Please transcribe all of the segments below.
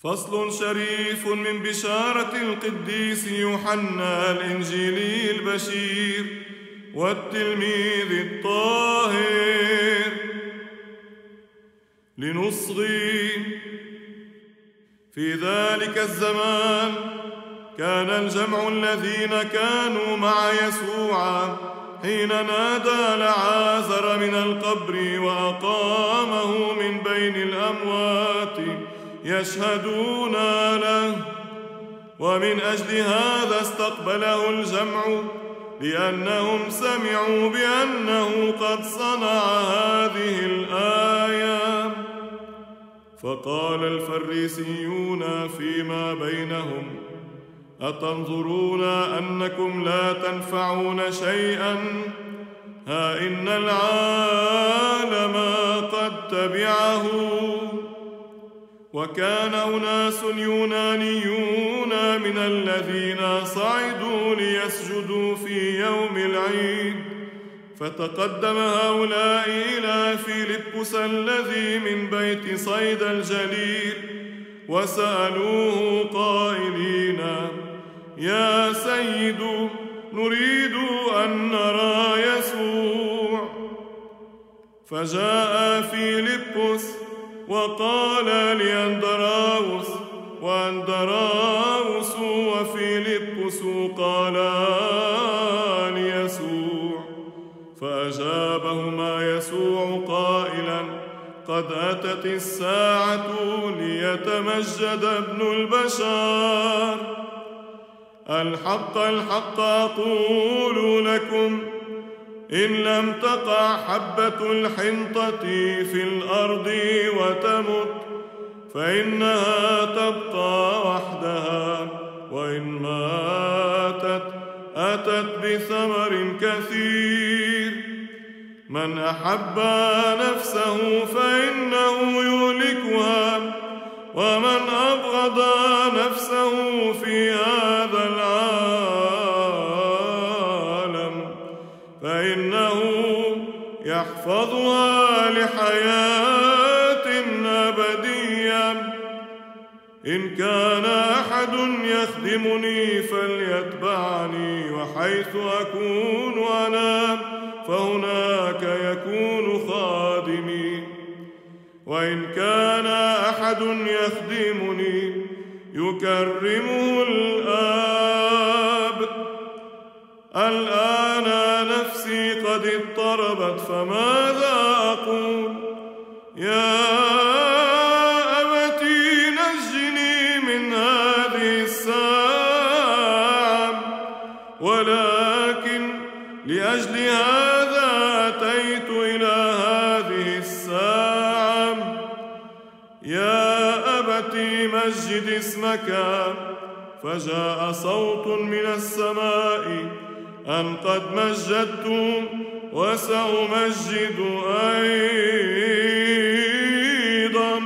فصل شريف من بشارة القديس يوحنا الإنجيلي البشير والتلميذ الطاهر. لنصغي. في ذلك الزمان كان الجمع الذين كانوا مع يسوع حين نادى لعازر من القبر وأقامه من بين الأموات يشهدون له، ومن أجل هذا استقبله الجمع، لأنهم سمعوا بأنه قد صنع هذه الآية. فقال الفريسيون فيما بينهم: أتنظرون أنكم لا تنفعون شيئا؟ ها إن العالم قد تبعه. وكان أناس يونانيون من الذين صعدوا ليسجدوا في يوم العيد، فتقدم هؤلاء إلى فيلبس الذي من بيت صيدا الجليل، وسألوه قائلين: يا سيد، نريد أن نرى يسوع. فجاء فيلبس وقال لأندراوس، وأندراوس وفيلبس قالا ليسوع. فأجابهما يسوع قائلا: قد أتت الساعة ليتمجد ابن البشر. الحق الحق أقول لكم، إن لم تقع حبة الحنطة في الأرض وتمت، فإنها تبقى وحدها، وإن ماتت أتت بثمر كثير. من أحب نفسه فإنه يهلكها، ومن أبغض نفسه في هذا العالم فإنه يحفظها لحياة أبدية. إن كان أحد يخدمني فليتبعني، وحيث أكون أنا فهناك يكون خادمي. وإن كان أحد يخدمني يكرمه الآب. الآن نفسي قد اضطربت، فماذا أقول؟ يا أبتي نجني من هذه الساعة، ولكن لأجل هذا أتيت إلى هذه الساعة. يا أبتي مجد اسمك. فجاء صوت من السماء أن قد مجدت وسأمجد أيضا.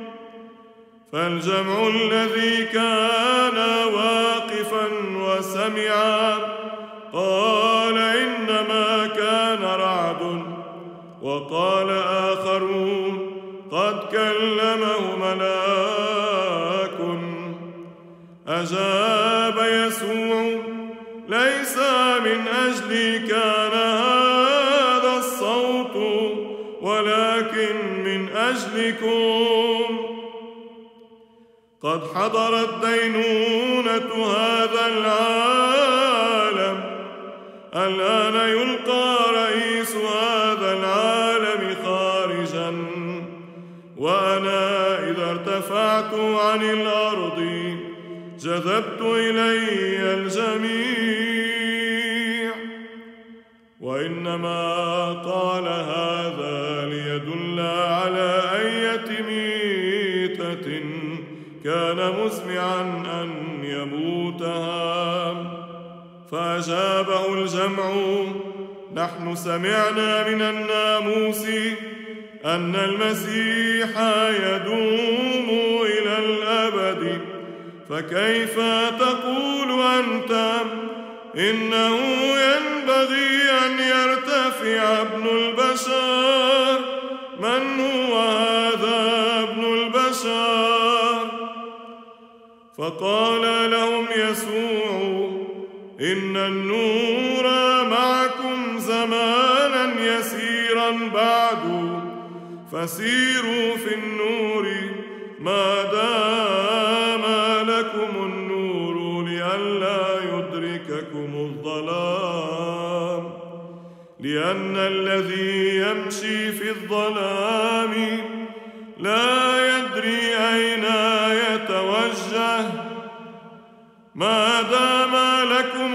فالجمع الذي كان واقفا وسمع قال: إنما كان رعد. وقال آخرون: قد كلمه ملاك. أجاب يسوع: ليس من أجلي كان هذا الصوت، ولكن من أجلكم. قد حضرت دينونة هذا العالم. الآن يلقى رئيس هذا العالم خارجا، وأنا إذا ارتفعت عن الأرض جذبت إلي الجميع. وإنما قال هذا ليدل على أية ميتة كان مسمعا أن يموتها. فأجابه الجمع: نحن سمعنا من الناموس أن المسيح يدوم إلى الأبد، فكيف تقول أنت إنه ينبغي أن يرتفع ابن البشر؟ من هو هذا ابن البشر؟ فقال لهم يسوع: إن النور معكم زمانا يسيرا بعد، فسيروا في النور ما دام لكم النور، لئلا يدرككم الظلام. لأن الذي يمشي في الظلام لا يدري أين يتوجه. ما دام لكم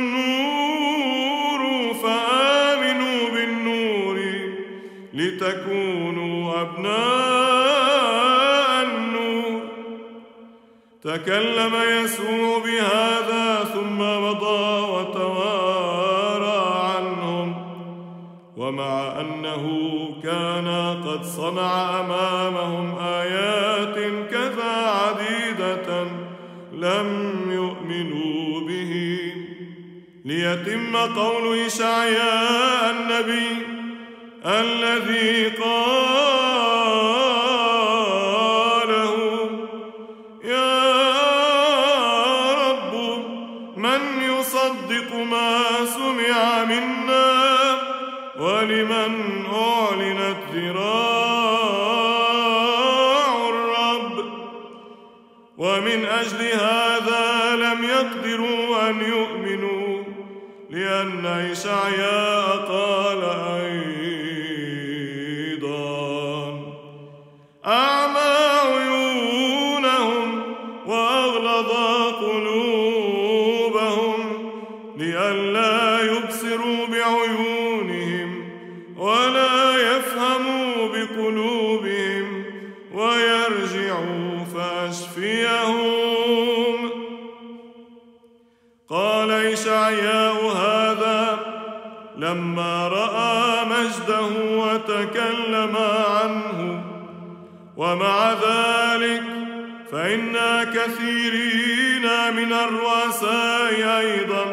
النور فآمنوا بالنور لتكونوا أبناء النور. تكلم يسوع بهذا ثم مضى وتوارى عنهم، ومع أنه كان قد صنع أمامهم آيات كذا عديدة لم يؤمنوا به، ليتم قول إشعياء النبي الذي قاله: يا رب، من يصدق ما سمع منا، ولمن أعلنت ذراع الرب. ومن أجل هذا لم يقدروا أن يؤمنوا، لأن إشعياء قال أيضا: أعمى عيونهم وأغلظ قلوبهم، لئلا يبصروا بعيونهم ولا يفهموا بقلوبهم ويرجعوا فأشفيهم. قال إشعياء هذا لما رأى مجده وتكلم عنه. ومع ذلك فإن كثيرين من الرؤساء أيضا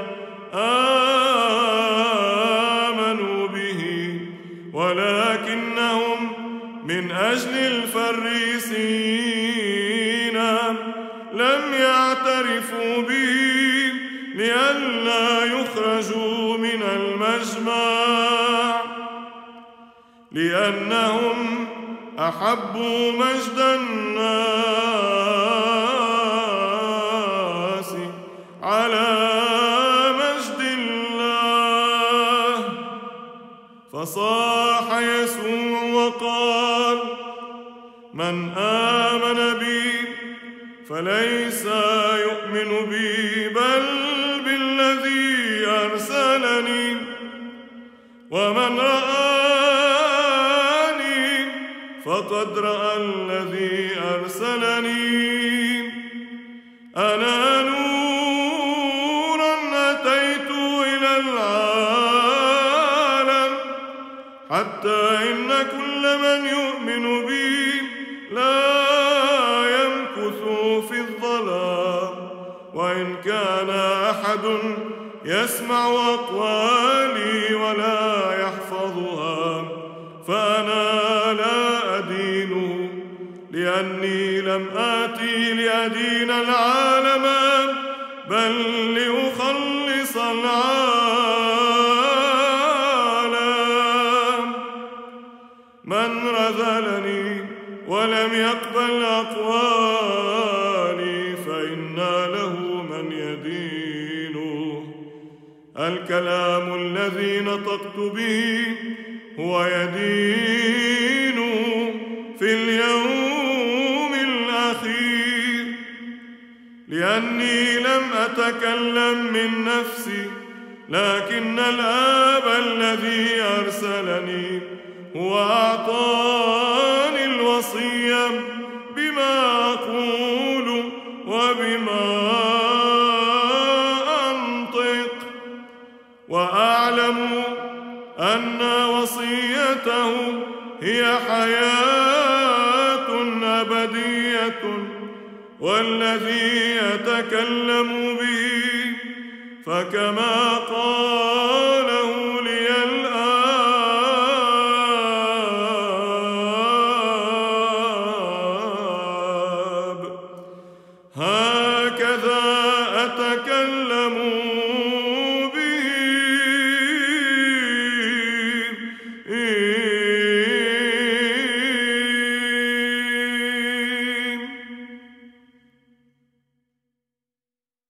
آمنوا به، ولكنهم من أجل الفريسيين لم يعترفوا به، لئلا يخرجوا من المجمع، لأنهم أحبوا مجد الناس على مجد الله. فصاح يسوع وقال: من آمن بي فليس يؤمن بي بل بالذي أرسلني، ومن رآني فقد رأى الذي أرسلني. أنا نورا أتيت إلى العالم، حتى إن كل من يؤمن بي لا يمكث في الظلام. وإن كان أحد يسمع أقوالي ولا يحفظها فأنا لا أدينه، لأني لم آتي لأدين العالم بل لأخلص العالم. من رذلني ولم يقبل أقوالي فإن له من يدينه. الكلام الذي نطقت به هو يدين في اليوم الأخير، لأني لم أتكلم من نفسي، لكن الآب الذي أرسلني هو أعطاني الوصية بما أقول وبما أنطق، وأعلم أن وصيته هي حياة أبدية، والذي يتكلم به فكما قاله لي الآب. كذا